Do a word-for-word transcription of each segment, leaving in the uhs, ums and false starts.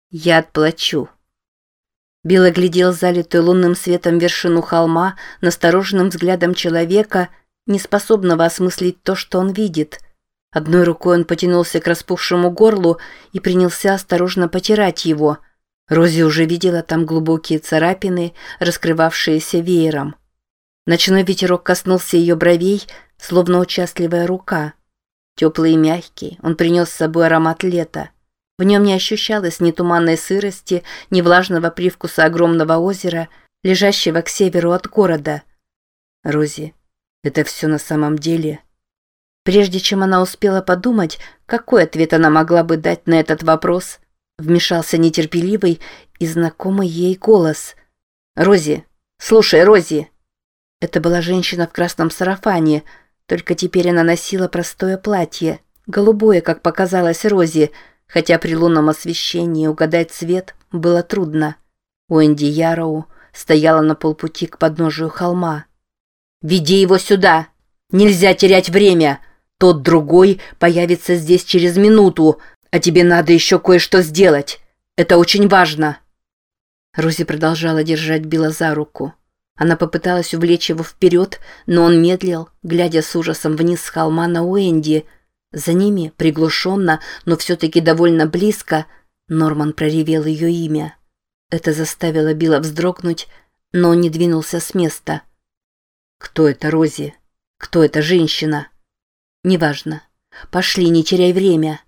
Я отплачу. Билл оглядел залитую лунным светом вершину холма настороженным взглядом человека, неспособного осмыслить то, что он видит. Одной рукой он потянулся к распухшему горлу и принялся осторожно потирать его. Рози уже видела там глубокие царапины, раскрывавшиеся веером. Ночной ветерок коснулся ее бровей, словно участливая рука. Теплый и мягкий, он принес с собой аромат лета. В нем не ощущалось ни туманной сырости, ни влажного привкуса огромного озера, лежащего к северу от города. Рози, это все на самом деле? Прежде чем она успела подумать, какой ответ она могла бы дать на этот вопрос, вмешался нетерпеливый и знакомый ей голос. «Рози! Слушай, Рози!» Это была женщина в красном сарафане, только теперь она носила простое платье, голубое, как показалось Рози, хотя при лунном освещении угадать цвет было трудно. Уэнди Яроу стояла на полпути к подножию холма. «Веди его сюда! Нельзя терять время! Тот другой появится здесь через минуту, а тебе надо еще кое-что сделать. Это очень важно!» Рози продолжала держать Билла за руку. Она попыталась увлечь его вперед, но он медлил, глядя с ужасом вниз с холма на Уэнди. За ними, приглушенно, но все-таки довольно близко, Норман проревел ее имя. Это заставило Билла вздрогнуть, но он не двинулся с места. «Кто это, Рози? Кто эта женщина?» «Неважно. Пошли, не теряй время».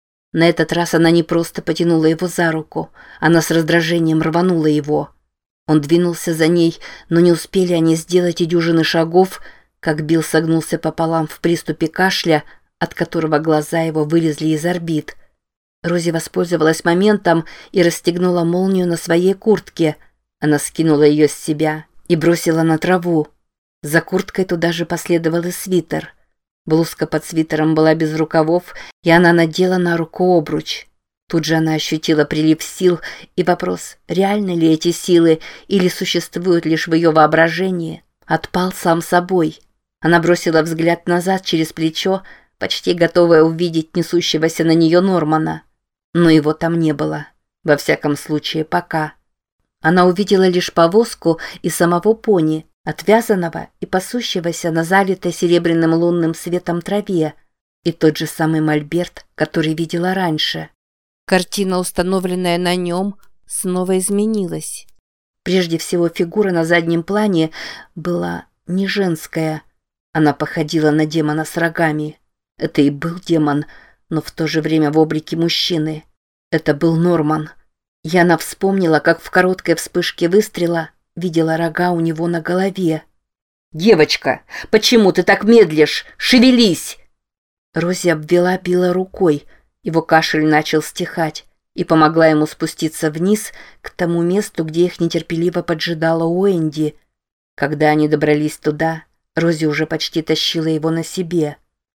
На этот раз она не просто потянула его за руку, она с раздражением рванула его. Он двинулся за ней, но не успели они сделать и дюжины шагов, как Билл согнулся пополам в приступе кашля, от которого глаза его вылезли из орбит. Рози воспользовалась моментом и расстегнула молнию на своей куртке. Она скинула ее с себя и бросила на траву. За курткой туда же последовал и свитер. Блузка под свитером была без рукавов, и она надела на руку обруч. Тут же она ощутила прилив сил, и вопрос, реальны ли эти силы или существуют лишь в ее воображении, отпал сам собой. Она бросила взгляд назад через плечо, почти готовая увидеть несущегося на нее Нормана. Но его там не было. Во всяком случае, пока. Она увидела лишь повозку и самого пони, отвязанного и пасущегося на залитой серебряным лунным светом траве, и тот же самый мольберт, который видела раньше. Картина, установленная на нем, снова изменилась. Прежде всего, фигура на заднем плане была не женская. Она походила на демона с рогами. Это и был демон, но в то же время в облике мужчины. Это был Норман. И она вспомнила, как в короткой вспышке выстрела видела рога у него на голове. «Девочка, почему ты так медлишь? Шевелись!» Рози обвела Билла рукой. Его кашель начал стихать и помогла ему спуститься вниз к тому месту, где их нетерпеливо поджидала Уэнди. Когда они добрались туда, Рози уже почти тащила его на себе.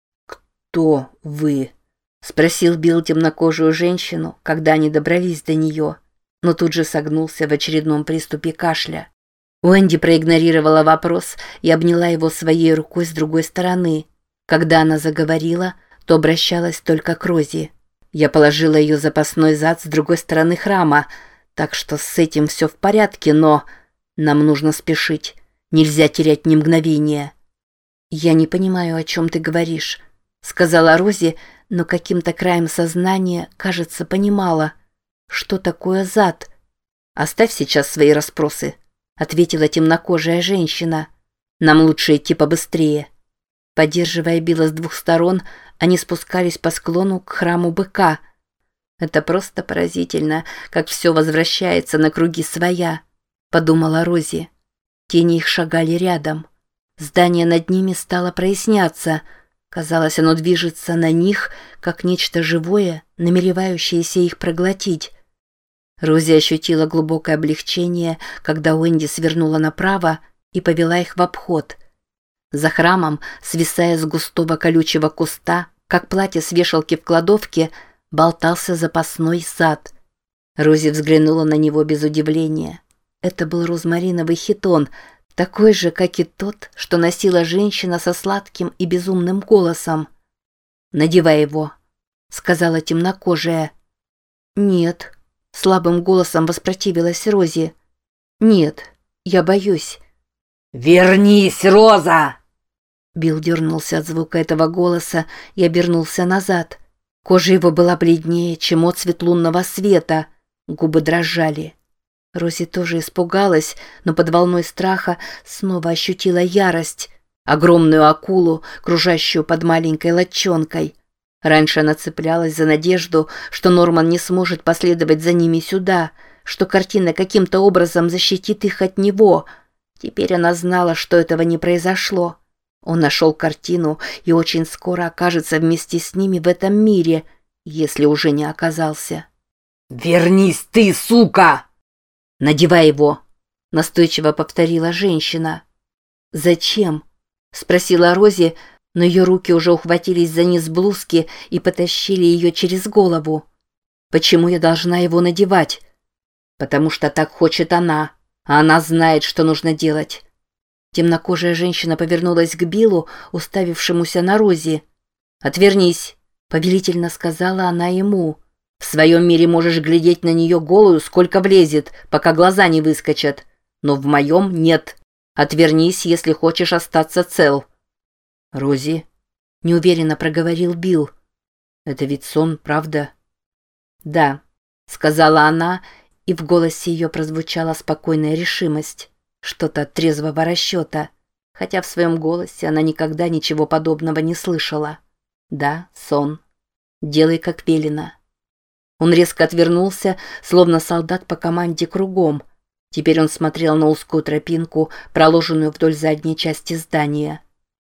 «Кто вы?» — спросил Билл темнокожую женщину, когда они добрались до нее, но тут же согнулся в очередном приступе кашля. Уэнди проигнорировала вопрос и обняла его своей рукой с другой стороны. Когда она заговорила, то обращалась только к Рози. Я положила ее запасной зад с другой стороны храма, так что с этим все в порядке, но нам нужно спешить. Нельзя терять ни мгновения. «Я не понимаю, о чем ты говоришь», — сказала Рози, но каким-то краем сознания, кажется, понимала. «Что такое зад?» «Оставь сейчас свои расспросы», — ответила темнокожая женщина. «Нам лучше идти побыстрее». Поддерживая Билла с двух сторон, они спускались по склону к храму быка. «Это просто поразительно, как все возвращается на круги своя», — подумала Рози. Тени их шагали рядом. Здание над ними стало проясняться. Казалось, оно движется на них, как нечто живое, намеревающееся их проглотить. Рози ощутила глубокое облегчение, когда Уэнди свернула направо и повела их в обход. За храмом, свисая с густого колючего куста, как платье с вешалки в кладовке, болтался запасной сад. Рози взглянула на него без удивления. Это был розмариновый хитон, такой же, как и тот, что носила женщина со сладким и безумным голосом. «Надевай его», — сказала темнокожая. «Нет», — слабым голосом воспротивилась Рози. «Нет, я боюсь». «Вернись, Роза!» Билл дернулся от звука этого голоса и обернулся назад. Кожа его была бледнее, чем отсвет лунного света. Губы дрожали. Рози тоже испугалась, но под волной страха снова ощутила ярость. Огромную акулу, кружащую под маленькой лодчонкой. Раньше она цеплялась за надежду, что Норман не сможет последовать за ними сюда, что картина каким-то образом защитит их от него. Теперь она знала, что этого не произошло. Он нашел картину и очень скоро окажется вместе с ними в этом мире, если уже не оказался. «Вернись ты, сука!» «Надевай его», — настойчиво повторила женщина. «Зачем?» — спросила Рози, но ее руки уже ухватились за низ блузки и потащили ее через голову. «Почему я должна его надевать?» «Потому что так хочет она, а она знает, что нужно делать». Темнокожая женщина повернулась к Биллу, уставившемуся на Рози. «Отвернись», — повелительно сказала она ему. «В своем мире можешь глядеть на нее голую, сколько влезет, пока глаза не выскочат. Но в моем нет. Отвернись, если хочешь остаться цел». «Рози», — неуверенно проговорил Билл. «Это ведь сон, правда?» «Да», — сказала она, и в голосе ее прозвучала спокойная решимость. Что-то от трезвого расчета, хотя в своем голосе она никогда ничего подобного не слышала. «Да, сон. Делай, как велено». Он резко отвернулся, словно солдат по команде кругом. Теперь он смотрел на узкую тропинку, проложенную вдоль задней части здания.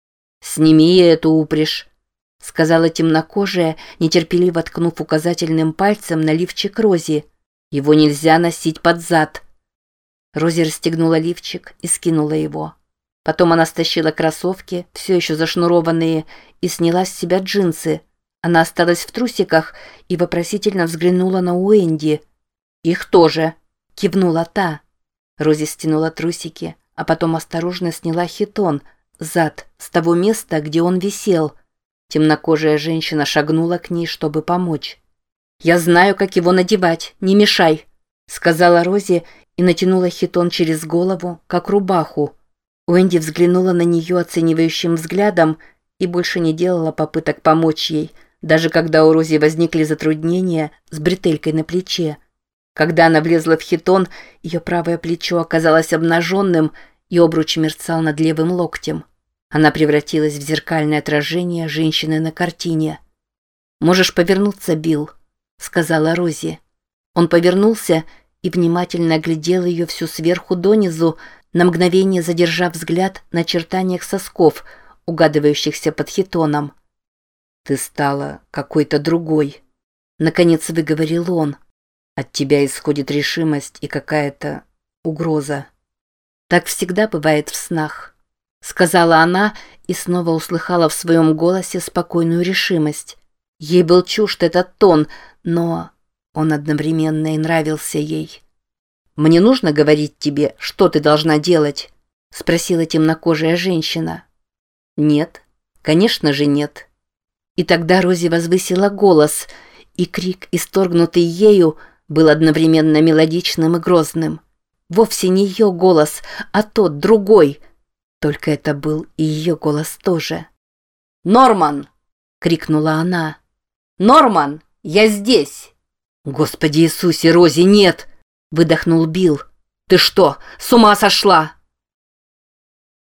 «Сними эту упряжь», — сказала темнокожая, нетерпеливо ткнув указательным пальцем на лифчик Рози. «Его нельзя носить под зад». Рози расстегнула лифчик и скинула его. Потом она стащила кроссовки, все еще зашнурованные, и сняла с себя джинсы. Она осталась в трусиках и вопросительно взглянула на Уэнди. «Их тоже», — кивнула та. Рози стянула трусики, а потом осторожно сняла хитон, зад, с того места, где он висел. Темнокожая женщина шагнула к ней, чтобы помочь. «Я знаю, как его надевать, не мешай», — сказала Рози и натянула хитон через голову, как рубаху. Уэнди взглянула на нее оценивающим взглядом и больше не делала попыток помочь ей, даже когда у Рози возникли затруднения с бретелькой на плече. Когда она влезла в хитон, ее правое плечо оказалось обнаженным, и обруч мерцал над левым локтем. Она превратилась в зеркальное отражение женщины на картине. «Можешь повернуться, Билл», — сказала Рози. Он повернулся и внимательно оглядел ее всю сверху донизу, на мгновение задержав взгляд на очертаниях сосков, угадывающихся под хитоном. «Ты стала какой-то другой», — наконец выговорил он. «От тебя исходит решимость и какая-то угроза». «Так всегда бывает в снах», — сказала она и снова услыхала в своем голосе спокойную решимость. Ей был чужд этот тон, но он одновременно и нравился ей. «Мне нужно говорить тебе, что ты должна делать?» — спросила темнокожая женщина. «Нет, конечно же нет». И тогда Рози возвысила голос, и крик, исторгнутый ею, был одновременно мелодичным и грозным. Вовсе не ее голос, а тот, другой. Только это был и ее голос тоже. «Норман!» — крикнула она. «Норман, я здесь!» «Господи Иисусе, Рози, нет!» — выдохнул Билл. «Ты что, с ума сошла?»